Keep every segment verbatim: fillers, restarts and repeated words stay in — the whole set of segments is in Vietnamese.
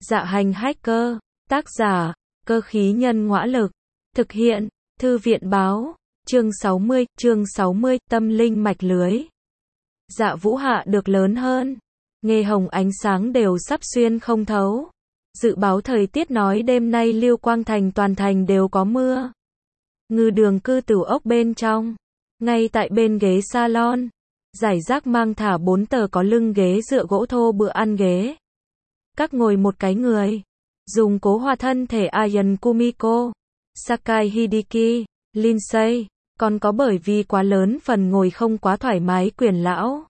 Dạ hành hacker, tác giả, cơ khí nhân ngõa lực, thực hiện, thư viện báo, chương sáu mươi, chương sáu mươi, tâm linh mạch lưới. Dạ Vũ Hạ được lớn hơn, nghe hồng ánh sáng đều sắp xuyên không thấu. Dự báo thời tiết nói đêm nay Lưu Quang Thành toàn thành đều có mưa. Ngư Đường cư tửu ốc bên trong, ngay tại bên ghế salon, giải rác mang thả bốn tờ có lưng ghế dựa gỗ thô bữa ăn ghế. Các ngồi một cái người, dùng cố hòa thân thể Ayan Kumiko, Sakai Hideki, Lindsay, còn có bởi vì quá lớn phần ngồi không quá thoải mái Quyền lão.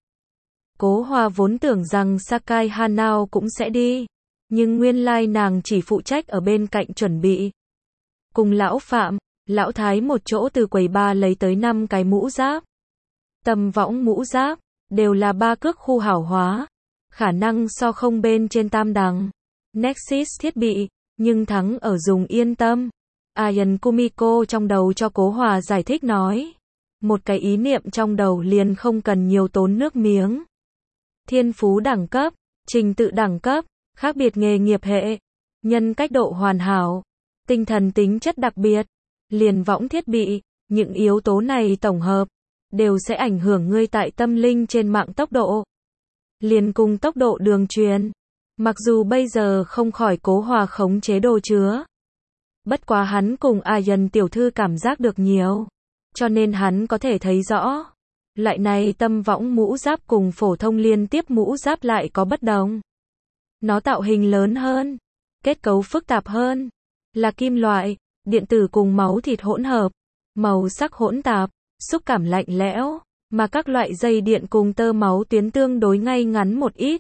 Cố Hòa vốn tưởng rằng Sakai Hanao cũng sẽ đi, nhưng nguyên lai nàng chỉ phụ trách ở bên cạnh chuẩn bị. Cùng lão Phạm, lão Thái một chỗ từ quầy ba lấy tới năm cái mũ giáp. Tầm võng mũ giáp, đều là ba cước khu hảo hóa, khả năng so không bên trên tam đẳng. Nexus thiết bị, nhưng thắng ở dùng yên tâm. Ayan Kumiko trong đầu cho Cố Hòa giải thích nói. Một cái ý niệm trong đầu liền không cần nhiều tốn nước miếng. Thiên phú đẳng cấp, trình tự đẳng cấp, khác biệt nghề nghiệp hệ, nhân cách độ hoàn hảo, tinh thần tính chất đặc biệt, liền võng thiết bị, những yếu tố này tổng hợp, đều sẽ ảnh hưởng ngươi tại tâm linh trên mạng tốc độ. Liền cùng tốc độ đường truyền. Mặc dù bây giờ không khỏi Cố Hòa khống chế đồ chứa. Bất quá hắn cùng Ayan tiểu thư cảm giác được nhiều. Cho nên hắn có thể thấy rõ. Loại này tâm võng mũ giáp cùng phổ thông liên tiếp mũ giáp lại có bất đồng. Nó tạo hình lớn hơn, kết cấu phức tạp hơn, là kim loại, điện tử cùng máu thịt hỗn hợp, màu sắc hỗn tạp, xúc cảm lạnh lẽo, mà các loại dây điện cùng tơ máu tuyến tương đối ngay ngắn một ít.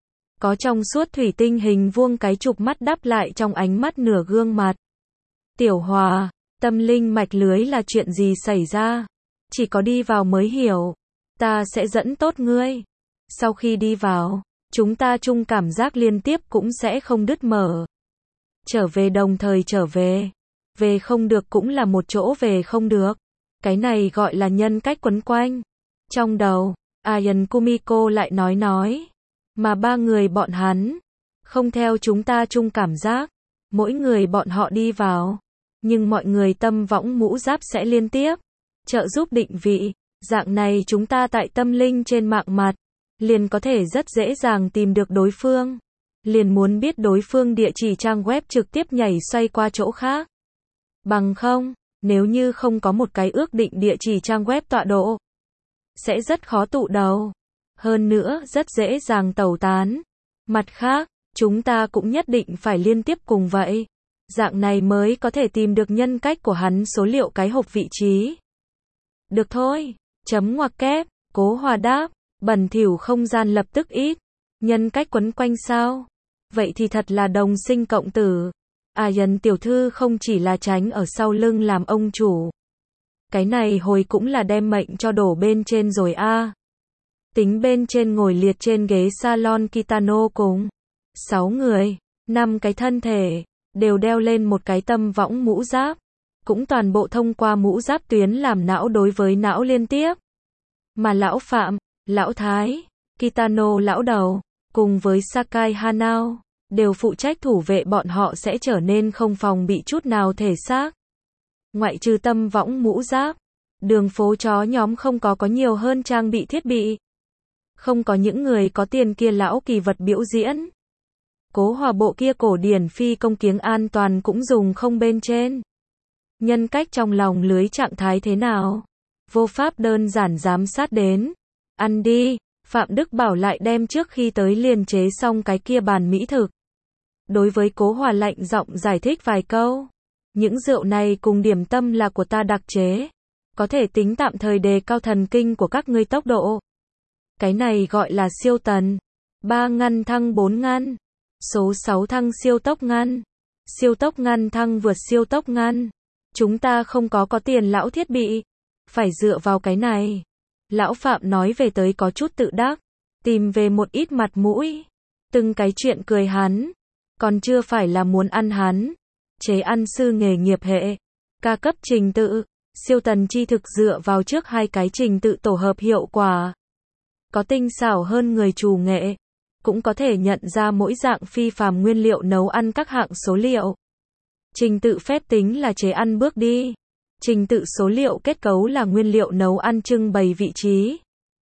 Có trong suốt thủy tinh hình vuông cái chụp mắt đắp lại trong ánh mắt nửa gương mặt. Tiểu Hòa, tâm linh mạch lưới là chuyện gì xảy ra? Chỉ có đi vào mới hiểu. Ta sẽ dẫn tốt ngươi. Sau khi đi vào, chúng ta chung cảm giác liên tiếp cũng sẽ không đứt mở. Trở về đồng thời trở về. Về không được cũng là một chỗ về không được. Cái này gọi là nhân cách quấn quanh. Trong đầu, Ayan Kumiko lại nói nói. Mà ba người bọn hắn, không theo chúng ta chung cảm giác. Mỗi người bọn họ đi vào. Nhưng mọi người tâm võng mũ giáp sẽ liên tiếp. Trợ giúp định vị. Dạng này chúng ta tại tâm linh trên mạng mặt. Liền có thể rất dễ dàng tìm được đối phương. Liền muốn biết đối phương địa chỉ trang web trực tiếp nhảy xoay qua chỗ khác. Bằng không, nếu như không có một cái ước định địa chỉ trang web tọa độ, sẽ rất khó tụ đầu. Hơn nữa, rất dễ dàng tẩu tán. Mặt khác, chúng ta cũng nhất định phải liên tiếp cùng vậy. Dạng này mới có thể tìm được nhân cách của hắn số liệu cái hộp vị trí. Được thôi. Chấm ngoặc kép, Cố Hòa đáp. Bẩn thỉu không gian lập tức ít. Nhân cách quấn quanh sao? Vậy thì thật là đồng sinh cộng tử. Ayan tiểu thư không chỉ là tránh ở sau lưng làm ông chủ. Cái này hồi cũng là đem mệnh cho đổ bên trên rồi a. À. Tính bên trên ngồi liệt trên ghế salon Kitano cùng sáu người, năm cái thân thể, đều đeo lên một cái tâm võng mũ giáp. Cũng toàn bộ thông qua mũ giáp tuyến làm não đối với não liên tiếp. Mà lão Phạm, lão Thái, Kitano lão đầu, cùng với Sakai Hanao, đều phụ trách thủ vệ bọn họ sẽ trở nên không phòng bị chút nào thể xác. Ngoại trừ tâm võng mũ giáp, đường phố chó nhóm không có có nhiều hơn trang bị thiết bị. Không có những người có tiền kia lão kỳ vật biểu diễn. Cố Hòa bộ kia cổ điển phi công kiếng an toàn cũng dùng không bên trên. Nhân cách trong lòng lưới trạng thái thế nào? Vô pháp đơn giản giám sát đến. Ăn đi, Phạm Đức Bảo lại đem trước khi tới liền chế xong cái kia bàn mỹ thực. Đối với Cố Hòa lạnh giọng giải thích vài câu. Những rượu này cùng điểm tâm là của ta đặc chế. Có thể tính tạm thời đề cao thần kinh của các ngươi tốc độ. Cái này gọi là siêu tần. ba ngăn thăng bốn ngăn. Số sáu thăng siêu tốc ngăn. Siêu tốc ngăn thăng vượt siêu tốc ngăn. Chúng ta không có có tiền lão thiết bị. Phải dựa vào cái này. Lão Phạm nói về tới có chút tự đắc. Tìm về một ít mặt mũi. Từng cái chuyện cười hắn. Còn chưa phải là muốn ăn hắn. Chế ăn sư nghề nghiệp hệ. Ca cấp trình tự. Siêu tần chi thực dựa vào trước hai cái trình tự tổ hợp hiệu quả. Có tinh xảo hơn người chủ nghệ. cũng có thể nhận ra mỗi dạng phi phàm nguyên liệu nấu ăn các hạng số liệu. Trình tự phép tính là chế ăn bước đi. Trình tự số liệu kết cấu là nguyên liệu nấu ăn trưng bày vị trí.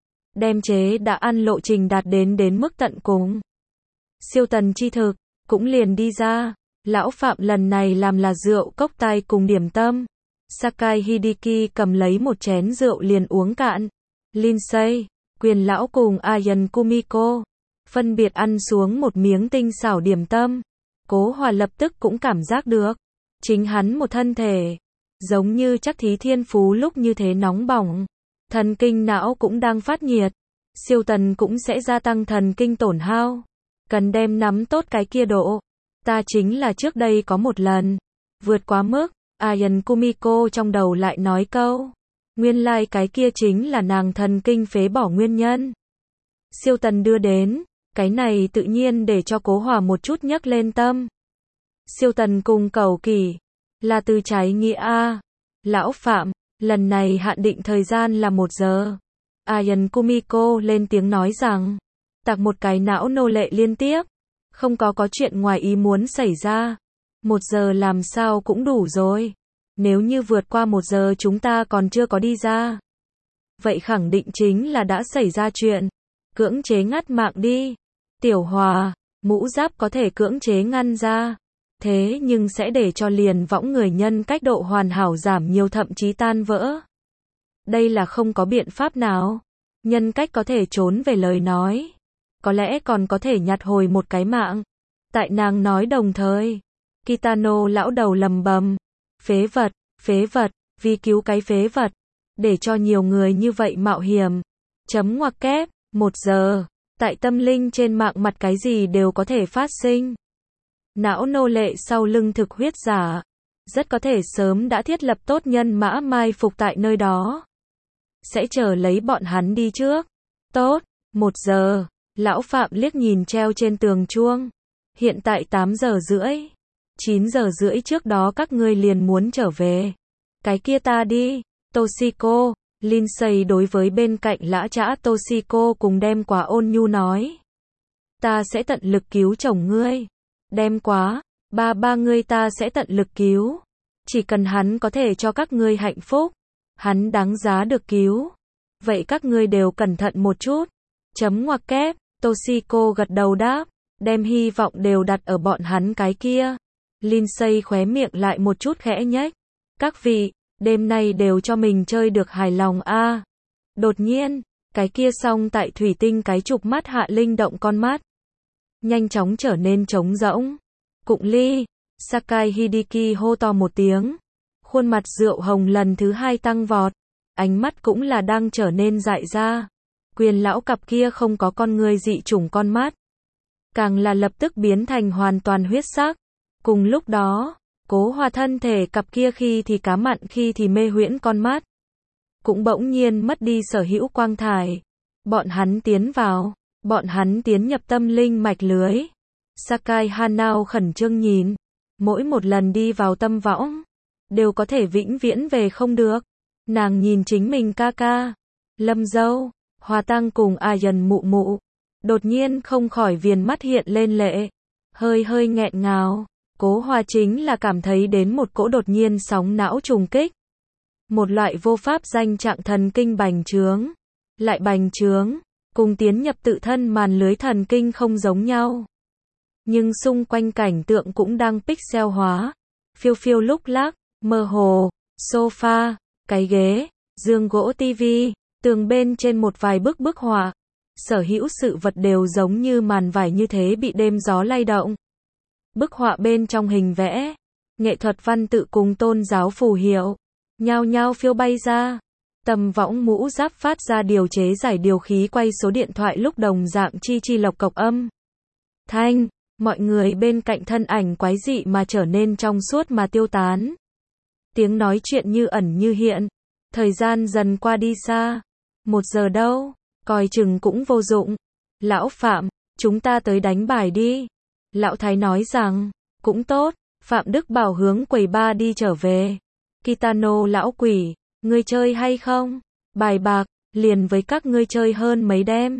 Đem chế đã ăn lộ trình đạt đến đến mức tận cùng. Siêu tần chi thực, cũng liền đi ra. Lão Phạm lần này làm là rượu cốc tai cùng điểm tâm. Sakai Hideki cầm lấy một chén rượu liền uống cạn. Lindsay, Quyền lão cùng Ayan Kumiko, phân biệt ăn xuống một miếng tinh xảo điểm tâm. Cố Hòa lập tức cũng cảm giác được. Chính hắn một thân thể. Giống như chắc thí thiên phú lúc như thế nóng bỏng. Thần kinh não cũng đang phát nhiệt. Siêu tần cũng sẽ gia tăng thần kinh tổn hao. Cần đem nắm tốt cái kia độ. Ta chính là trước đây có một lần. Vượt quá mức. Ayan Kumiko trong đầu lại nói câu. Nguyên lai like cái kia chính là nàng thần kinh phế bỏ nguyên nhân. Siêu tần đưa đến. Cái này tự nhiên để cho Cố Hòa một chút nhấc lên tâm. Siêu tần cùng cầu kỳ. Là từ trái nghĩa A. Lão Phạm, lần này hạn định thời gian là một giờ. Ayan Kumiko lên tiếng nói rằng. Tạc một cái não nô lệ liên tiếp. Không có có chuyện ngoài ý muốn xảy ra. Một giờ làm sao cũng đủ rồi. Nếu như vượt qua một giờ chúng ta còn chưa có đi ra. Vậy khẳng định chính là đã xảy ra chuyện. Cưỡng chế ngắt mạng đi. Tiểu Hòa, mũ giáp có thể cưỡng chế ngăn ra. Thế nhưng sẽ để cho liền võng người nhân cách độ hoàn hảo giảm nhiều thậm chí tan vỡ. Đây là không có biện pháp nào. Nhân cách có thể trốn về lời nói. Có lẽ còn có thể nhặt hồi một cái mạng. Tại nàng nói đồng thời. Kitano lão đầu lầm bầm. Phế vật, phế vật, vì cứu cái phế vật. Để cho nhiều người như vậy mạo hiểm. Chấm ngoặc kép, một giờ. Tại tâm linh trên mạng mặt cái gì đều có thể phát sinh. Não nô lệ sau lưng thực huyết giả. Rất có thể sớm đã thiết lập tốt nhân mã mai phục tại nơi đó. Sẽ chờ lấy bọn hắn đi trước. Tốt, một giờ. Lão Phạm liếc nhìn treo trên tường chuông. Hiện tại tám giờ rưỡi. chín giờ rưỡi trước đó các ngươi liền muốn trở về. Cái kia ta đi. Toshiko, Lindsay đối với bên cạnh lã chã Toshiko cùng đem quá ôn nhu nói. Ta sẽ tận lực cứu chồng ngươi. Đem quá, ba ba ngươi ta sẽ tận lực cứu. Chỉ cần hắn có thể cho các ngươi hạnh phúc. Hắn đáng giá được cứu. Vậy các ngươi đều cẩn thận một chút. Chấm ngoặc kép, Toshiko gật đầu đáp. Đem hy vọng đều đặt ở bọn hắn cái kia. Lindsay khóe miệng lại một chút khẽ nhếch. Các vị, đêm nay đều cho mình chơi được hài lòng a. À. Đột nhiên, cái kia song tại thủy tinh cái trục mắt hạ linh động con mắt. Nhanh chóng trở nên trống rỗng. Cụng ly, Sakai Hideki hô to một tiếng. Khuôn mặt rượu hồng lần thứ hai tăng vọt. Ánh mắt cũng là đang trở nên dại ra. Quyền lão cặp kia không có con người dị chủng con mắt. Càng là lập tức biến thành hoàn toàn huyết sắc. Cùng lúc đó, Cố Hòa thân thể cặp kia khi thì cá mặn khi thì mê huyễn con mắt. Cũng bỗng nhiên mất đi sở hữu quang thải. Bọn hắn tiến vào. Bọn hắn tiến nhập tâm linh mạch lưới. Sakai Hanao khẩn trương nhìn. Mỗi một lần đi vào tâm võng. Đều có thể vĩnh viễn về không được. Nàng nhìn chính mình ca ca. Lâm dâu. Hòa Tăng cùng Ayan mụ mụ. Đột nhiên không khỏi viền mắt hiện lên lệ. Hơi hơi nghẹn ngào. Cố Hòa chính là cảm thấy đến một cỗ đột nhiên sóng não trùng kích. Một loại vô pháp danh trạng thần kinh bành trướng. Lại bành trướng. Cùng tiến nhập tự thân màn lưới thần kinh không giống nhau. Nhưng xung quanh cảnh tượng cũng đang pixel hóa. Phiêu phiêu lúc lắc, mơ hồ, sofa, cái ghế, giường gỗ tivi, tường bên trên một vài bức bức họa. Sở hữu sự vật đều giống như màn vải như thế bị đêm gió lay động. Bức họa bên trong hình vẽ, nghệ thuật văn tự cùng tôn giáo phù hiệu, nhao nhao phiêu bay ra. Tầm võng mũ giáp phát ra điều chế giải điều khí quay số điện thoại lúc đồng dạng chi chi lộc cộc âm. Thanh, mọi người bên cạnh thân ảnh quái dị mà trở nên trong suốt mà tiêu tán. Tiếng nói chuyện như ẩn như hiện. Thời gian dần qua đi xa. Một giờ đâu, coi chừng cũng vô dụng. Lão Phạm, chúng ta tới đánh bài đi. Lão Thái nói rằng, cũng tốt. Phạm Đức bảo hướng quầy ba đi trở về. Kitano lão quỷ, ngươi chơi hay không? Bài bạc, liền với các ngươi chơi hơn mấy đêm.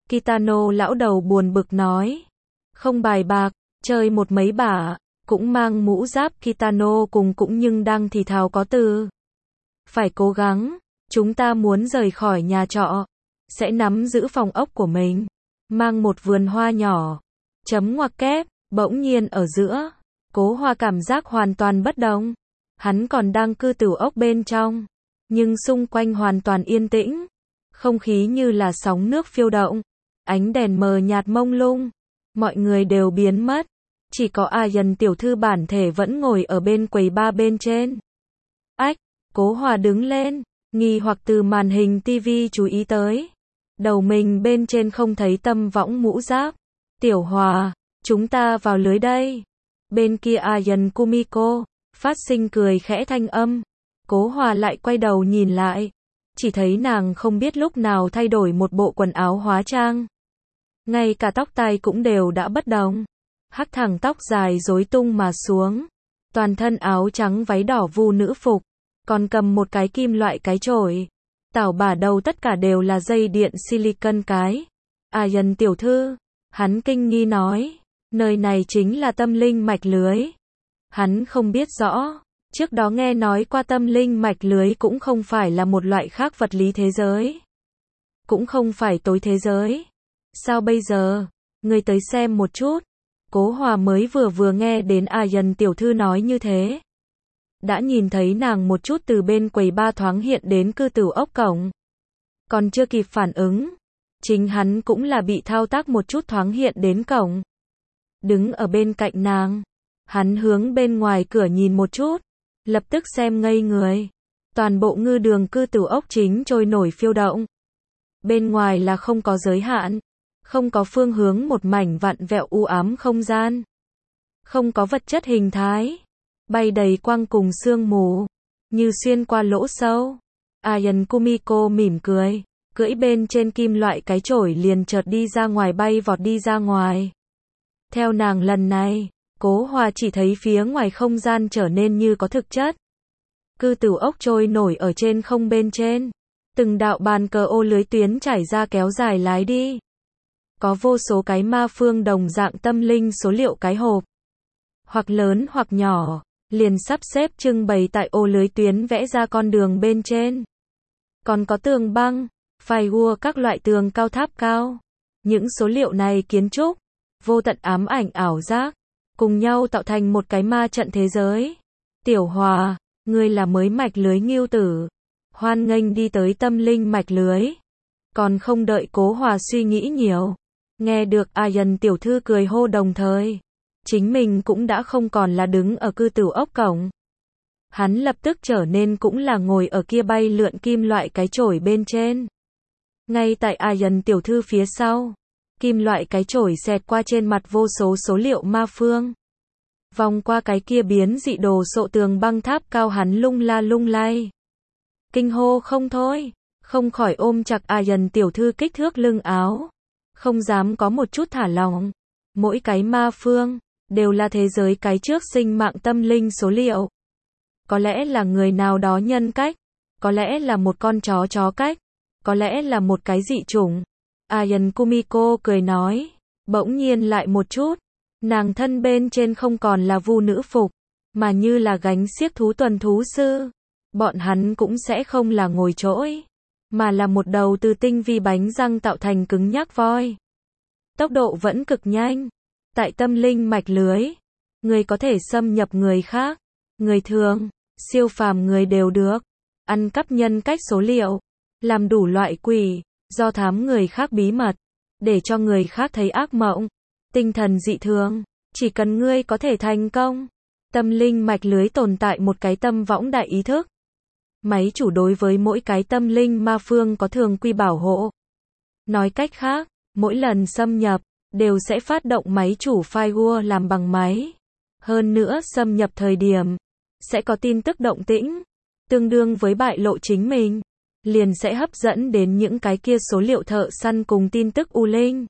Kitano lão đầu buồn bực nói. Không bài bạc, chơi một mấy bả, cũng mang mũ giáp Kitano cùng cũng nhưng đang thì thào có từ. Phải cố gắng, chúng ta muốn rời khỏi nhà trọ, sẽ nắm giữ phòng ốc của mình, mang một vườn hoa nhỏ. Chấm ngoặc kép, bỗng nhiên ở giữa, Cố Hoa cảm giác hoàn toàn bất đồng. Hắn còn đang cư tửu ốc bên trong, nhưng xung quanh hoàn toàn yên tĩnh, không khí như là sóng nước phiêu động, ánh đèn mờ nhạt mông lung, mọi người đều biến mất, chỉ có A Dần tiểu thư bản thể vẫn ngồi ở bên quầy bar bên trên. Ách, Cố Hoa đứng lên, nghi hoặc từ màn hình tivi chú ý tới. Đầu mình bên trên không thấy Tâm Võng mũ giáp. Tiểu Hòa, chúng ta vào lưới đây. Bên kia A Dần Kumiko, phát sinh cười khẽ thanh âm. Cố Hoa lại quay đầu nhìn lại. Chỉ thấy nàng không biết lúc nào thay đổi một bộ quần áo hóa trang. Ngay cả tóc tai cũng đều đã bất đồng. Hắc thẳng tóc dài rối tung mà xuống. Toàn thân áo trắng váy đỏ vu nữ phục. Còn cầm một cái kim loại cái chổi. Tảo bả đầu tất cả đều là dây điện silicon cái. A Dần tiểu thư, hắn kinh nghi nói, nơi này chính là tâm linh mạch lưới. Hắn không biết rõ, trước đó nghe nói qua tâm linh mạch lưới cũng không phải là một loại khác vật lý thế giới. Cũng không phải tối thế giới. Sao bây giờ? Người tới xem một chút. Cố Hoa mới vừa vừa nghe đến A Dần tiểu thư nói như thế. Đã nhìn thấy nàng một chút từ bên quầy bar thoáng hiện đến cư tửu ốc cổng. Còn chưa kịp phản ứng, chính hắn cũng là bị thao tác một chút thoáng hiện đến cổng. Đứng ở bên cạnh nàng, hắn hướng bên ngoài cửa nhìn một chút, lập tức xem ngây người. Toàn bộ ngư đường cư tửu ốc chính trôi nổi phiêu động. Bên ngoài là không có giới hạn, không có phương hướng, một mảnh vặn vẹo u ám không gian. Không có vật chất hình thái. Bay đầy quang cùng sương mù, như xuyên qua lỗ sâu. Ayan Kumiko mỉm cười, cưỡi bên trên kim loại cái chổi liền chợt đi ra ngoài, bay vọt đi ra ngoài. Theo nàng lần này, Cố Hoa chỉ thấy phía ngoài không gian trở nên như có thực chất. Cư tửu ốc trôi nổi ở trên không bên trên. Từng đạo bàn cờ ô lưới tuyến trải ra kéo dài lái đi. Có vô số cái ma phương đồng dạng tâm linh số liệu cái hộp. Hoặc lớn hoặc nhỏ. Liền sắp xếp trưng bày tại ô lưới tuyến vẽ ra con đường bên trên. Còn có tường băng, phai gua các loại tường cao tháp cao. Những số liệu này kiến trúc, vô tận ám ảnh ảo giác, cùng nhau tạo thành một cái ma trận thế giới. Tiểu Hòa, ngươi là mới mạch lưới ngưu tử. Hoan nghênh đi tới tâm linh mạch lưới. Còn không đợi Cố Hoa suy nghĩ nhiều. Nghe được A Dần tiểu thư cười hô đồng thời. Chính mình cũng đã không còn là đứng ở cư tửu ốc cổng. Hắn lập tức trở nên cũng là ngồi ở kia bay lượn kim loại cái chổi bên trên. Ngay tại A Dần tiểu thư phía sau, kim loại cái chổi xẹt qua trên mặt vô số số liệu ma phương. Vòng qua cái kia biến dị đồ sộ tường băng tháp cao, hắn lung la lung lay. Kinh hô không thôi, không khỏi ôm chặt A Dần tiểu thư kích thước lưng áo. Không dám có một chút thả lỏng. Mỗi cái ma phương đều là thế giới cái trước sinh mạng tâm linh số liệu. Có lẽ là người nào đó nhân cách, có lẽ là một con chó chó cách, có lẽ là một cái dị chủng. Ayan Kumiko cười nói, bỗng nhiên lại một chút, nàng thân bên trên không còn là vu nữ phục, mà như là gánh xiếc thú tuần thú sư. Bọn hắn cũng sẽ không là ngồi trỗi, mà là một đầu từ tinh vi bánh răng tạo thành cứng nhắc voi. Tốc độ vẫn cực nhanh. Tại tâm linh mạch lưới, người có thể xâm nhập người khác, người thường, siêu phàm người đều được, ăn cắp nhân cách số liệu, làm đủ loại quỷ, do thám người khác bí mật, để cho người khác thấy ác mộng, tinh thần dị thường, chỉ cần ngươi có thể thành công. Tâm linh mạch lưới tồn tại một cái tâm võng đại ý thức. Máy chủ đối với mỗi cái tâm linh ma phương có thường quy bảo hộ. Nói cách khác, mỗi lần xâm nhập, đều sẽ phát động máy chủ firewall làm bằng máy. Hơn nữa xâm nhập thời điểm, sẽ có tin tức động tĩnh, tương đương với bại lộ chính mình, liền sẽ hấp dẫn đến những cái kia số liệu thợ săn cùng tin tức u linh.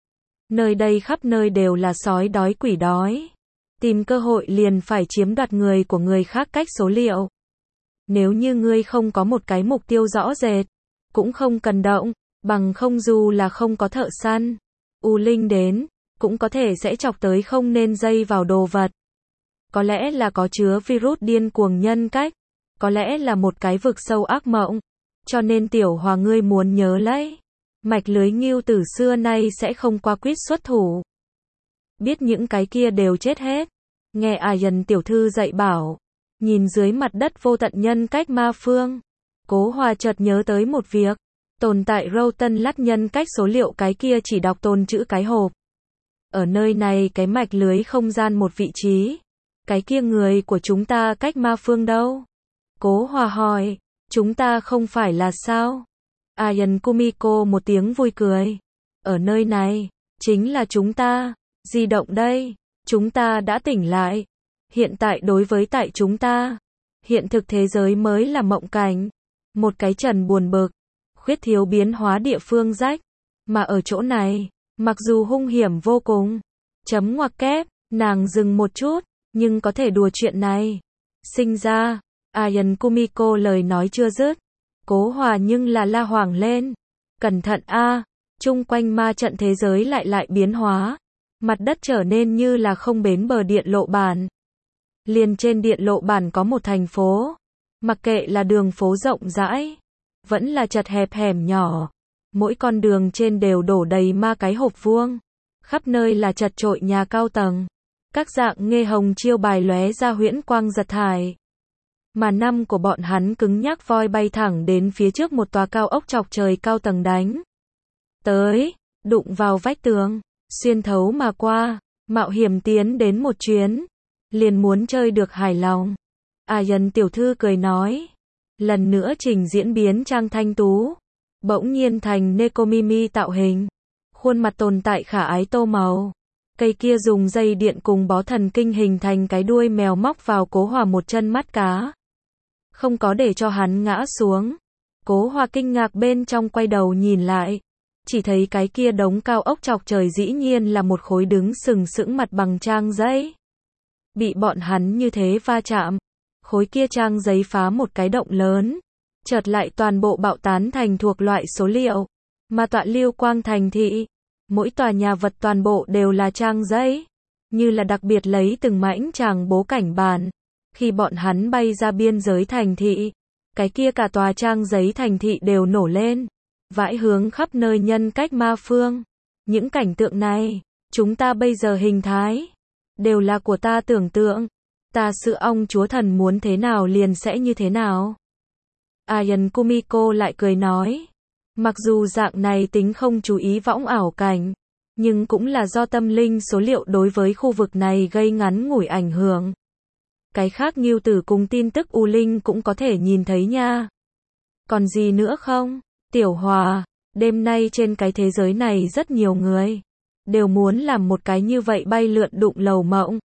Nơi đây khắp nơi đều là sói đói quỷ đói. Tìm cơ hội liền phải chiếm đoạt người của người khác cách số liệu. Nếu như ngươi không có một cái mục tiêu rõ rệt, cũng không cần động, Bằng không dù là không có thợ săn, U Linh đến, cũng có thể sẽ chọc tới không nên dây vào đồ vật. Có lẽ là có chứa virus điên cuồng nhân cách, có lẽ là một cái vực sâu ác mộng, cho nên Tiểu Hòa ngươi muốn nhớ lấy. Mạch lưới ngưu từ xưa nay sẽ không qua quýt xuất thủ. Biết những cái kia đều chết hết. Nghe à dần tiểu thư dạy bảo, nhìn dưới mặt đất vô tận nhân cách ma phương. Cố Hòa chợt nhớ tới một việc, tồn tại râu tân lắt nhân cách số liệu cái kia chỉ đọc tồn chữ cái hộp. Ở nơi này cái mạch lưới không gian một vị trí, cái kia người của chúng ta cách ma phương đâu? Cố Hòa hỏi, chúng ta không phải là sao? Ayan Kumiko một tiếng vui cười. Ở nơi này, chính là chúng ta, di động đây, chúng ta đã tỉnh lại. Hiện tại đối với tại chúng ta, hiện thực thế giới mới là mộng cảnh. Một cái trần buồn bực, khuyết thiếu biến hóa địa phương rách. Mà ở chỗ này, mặc dù hung hiểm vô cùng, chấm ngoặc kép, nàng dừng một chút, nhưng có thể đùa chuyện này. Sinh ra, Ayan Kumiko lời nói chưa dứt. Cố Hòa nhưng là la hoảng lên. Cẩn thận a, chung quanh ma trận thế giới lại lại biến hóa. Mặt đất trở nên như là không bến bờ điện lộ bản. Liền trên điện lộ bản có một thành phố. Mặc kệ là đường phố rộng rãi, vẫn là chật hẹp hẻm nhỏ. Mỗi con đường trên đều đổ đầy ma cái hộp vuông. Khắp nơi là chật chội nhà cao tầng. Các dạng nghê hồng chiêu bài lóe ra huyễn quang giật thải. Mà năm của bọn hắn cứng nhắc voi bay thẳng đến phía trước một tòa cao ốc chọc trời cao tầng đánh tới, đụng vào vách tường, xuyên thấu mà qua, mạo hiểm tiến đến một chuyến, liền muốn chơi được hài lòng. Ayan tiểu thư cười nói, lần nữa trình diễn biến trang thanh tú, bỗng nhiên thành Nekomimi tạo hình, khuôn mặt tồn tại khả ái tô màu. Cây kia dùng dây điện cùng bó thần kinh hình thành cái đuôi mèo móc vào Cố Hòa một chân mắt cá. Không có để cho hắn ngã xuống. Cố Hòa kinh ngạc bên trong quay đầu nhìn lại. Chỉ thấy cái kia đống cao ốc chọc trời dĩ nhiên là một khối đứng sừng sững mặt bằng trang giấy. Bị bọn hắn như thế va chạm. Khối kia trang giấy phá một cái động lớn. Chợt lại toàn bộ bạo tán thành thuộc loại số liệu. Mà tọa lưu quang thành thị. Mỗi tòa nhà vật toàn bộ đều là trang giấy. Như là đặc biệt lấy từng mảnh tràng bố cảnh bản. Khi bọn hắn bay ra biên giới thành thị, cái kia cả tòa trang giấy thành thị đều nổ lên, vãi hướng khắp nơi nhân cách ma phương. Những cảnh tượng này, chúng ta bây giờ hình thái, đều là của ta tưởng tượng. Ta sự ong chúa thần muốn thế nào liền sẽ như thế nào. Ayan Kumiko lại cười nói, mặc dù dạng này tính không chú ý võng ảo cảnh, nhưng cũng là do tâm linh số liệu đối với khu vực này gây ngắn ngủi ảnh hưởng. Cái khác Ngưu Tử cùng tin tức U Linh cũng có thể nhìn thấy nha. Còn gì nữa không? Tiểu Hòa, đêm nay trên cái thế giới này rất nhiều người đều muốn làm một cái như vậy bay lượn đụng lầu mộng.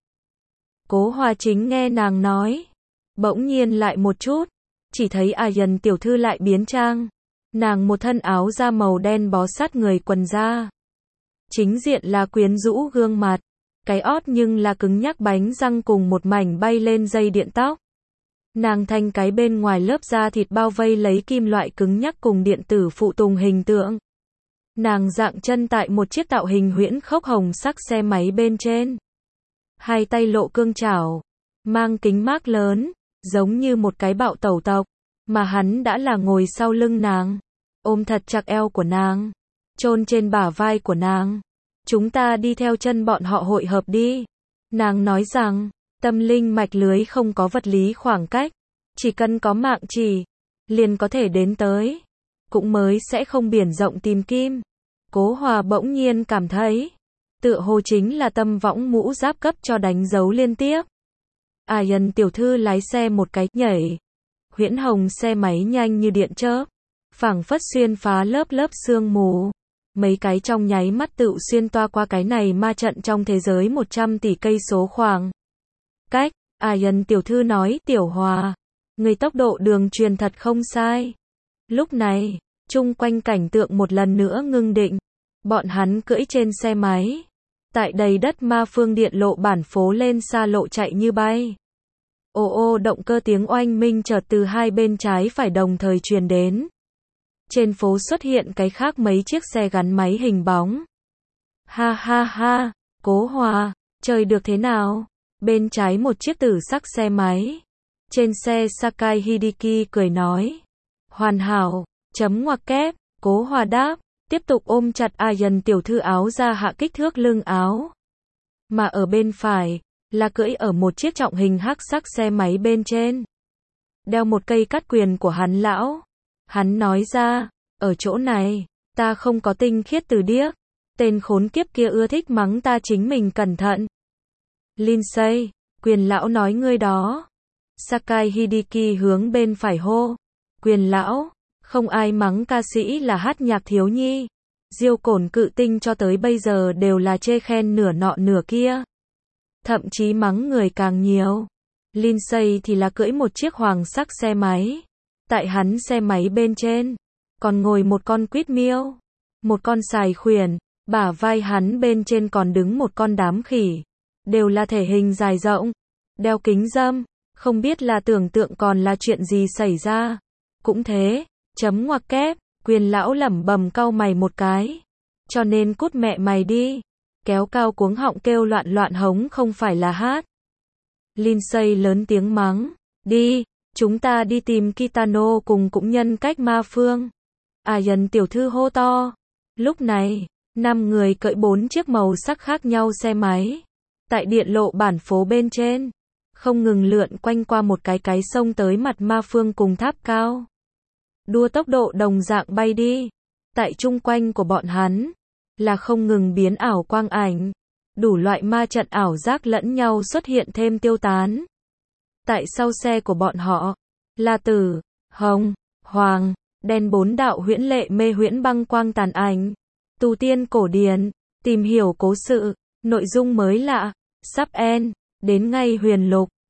Cố Hòa chính nghe nàng nói, bỗng nhiên lại một chút, chỉ thấy Ayan tiểu thư lại biến trang. Nàng một thân áo da màu đen bó sát người quần da. Chính diện là quyến rũ gương mặt. Cái ót nhưng là cứng nhắc bánh răng cùng một mảnh bay lên dây điện tóc. Nàng thanh cái bên ngoài lớp da thịt bao vây lấy kim loại cứng nhắc cùng điện tử phụ tùng hình tượng. Nàng dạng chân tại một chiếc tạo hình huyễn khốc hồng sắc xe máy bên trên. Hai tay lộ cương chảo, mang kính mác lớn, giống như một cái bạo tẩu tộc, mà hắn đã là ngồi sau lưng nàng, ôm thật chặt eo của nàng, chôn trên bả vai của nàng. Chúng ta đi theo chân bọn họ hội hợp đi. Nàng nói rằng, tâm linh mạch lưới không có vật lý khoảng cách, chỉ cần có mạng chỉ, liền có thể đến tới, cũng mới sẽ không biển rộng tìm kim. Cố Hòa bỗng nhiên cảm thấy, tựa hồ chính là tâm võng mũ giáp cấp cho đánh dấu liên tiếp. Ayan tiểu thư lái xe một cái nhảy, huyễn hồng xe máy nhanh như điện chớp, phảng phất xuyên phá lớp lớp sương mù. Mấy cái trong nháy mắt tự xuyên toa qua cái này ma trận trong thế giới một trăm tỷ cây số khoảng cách. Ayan tiểu thư nói, Tiểu Hòa, người tốc độ đường truyền thật không sai. Lúc này, chung quanh cảnh tượng một lần nữa ngưng định. Bọn hắn cưỡi trên xe máy, tại đầy đất ma phương điện lộ bản phố lên xa lộ chạy như bay. Ô ô động cơ tiếng oanh minh chợt từ hai bên trái phải đồng thời truyền đến. Trên phố xuất hiện cái khác mấy chiếc xe gắn máy hình bóng. Ha ha ha, Cố Hòa, chơi được thế nào? Bên trái một chiếc tử sắc xe máy. Trên xe Sakai Hideki cười nói. Hoàn hảo, chấm ngoặc kép, Cố Hòa đáp, tiếp tục ôm chặt Ayan tiểu thư áo ra hạ kích thước lưng áo. Mà ở bên phải, là cưỡi ở một chiếc trọng hình hắc sắc xe máy bên trên. Đeo một cây cắt quyền của hắn lão. Hắn nói ra, ở chỗ này, ta không có tinh khiết từ điếc. Tên khốn kiếp kia ưa thích mắng ta chính mình cẩn thận. Lindsay, quyền lão nói ngươi đó. Sakai Hideki hướng bên phải hô. Quyền lão, không ai mắng ca sĩ là hát nhạc thiếu nhi. Diêu Cổn cự tinh cho tới bây giờ đều là chê khen nửa nọ nửa kia. Thậm chí mắng người càng nhiều. Lindsay thì là cưỡi một chiếc hoàng sắc xe máy. Tại hắn xe máy bên trên, còn ngồi một con quýt miêu. Một con sài khuyển, bả vai hắn bên trên còn đứng một con đám khỉ. Đều là thể hình dài rộng, đeo kính râm, không biết là tưởng tượng còn là chuyện gì xảy ra. Cũng thế, chấm ngoặc kép, quyền lão lẩm bẩm cau mày một cái. Cho nên cút mẹ mày đi. Kéo cao cuống họng kêu loạn loạn hống không phải là hát. Lindsay lớn tiếng mắng. Đi, chúng ta đi tìm Kitano cùng cũng nhân cách ma phương. Ayan tiểu thư hô to. Lúc này, năm người cưỡi bốn chiếc màu sắc khác nhau xe máy. Tại điện lộ bản phố bên trên, không ngừng lượn quanh qua một cái cái sông tới mặt ma phương cùng tháp cao. Đua tốc độ đồng dạng bay đi. Tại chung quanh của bọn hắn, là không ngừng biến ảo quang ảnh. Đủ loại ma trận ảo giác lẫn nhau xuất hiện thêm tiêu tán. Tại sau xe của bọn họ, là tử, hồng, hoàng, đen bốn đạo huyễn lệ mê huyễn băng quang tàn ảnh. Tu tiên cổ điển, tìm hiểu cố sự, nội dung mới lạ, sắp end, đến ngay huyền lục.